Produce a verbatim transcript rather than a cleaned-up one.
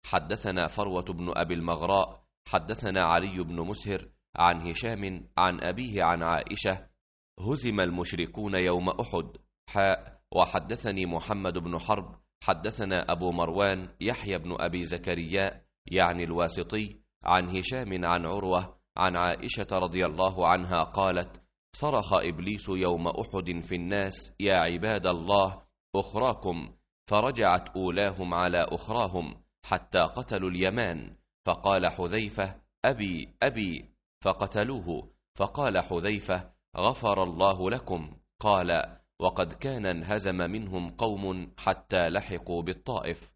حدثنا فروة بن أبي المغراء حدثنا علي بن مسهر عن هشام عن أبيه عن عائشة: هزم المشركون يوم أحد. حاء. وحدثني محمد بن حرب حدثنا أبو مروان يحيى بن أبي زكريا يعني الواسطي عن هشام عن عروة عن عائشة رضي الله عنها قالت: صرخ إبليس يوم أحد في الناس: يا عباد الله أخراكم، فرجعت أولاهم على أخراهم حتى قتلوا اليمان، فقال حذيفة: أبي أبي، فقتلوه، فقال حذيفة: غفر الله لكم. قال: وقد كان انهزم منهم قوم حتى لحقوا بالطائف.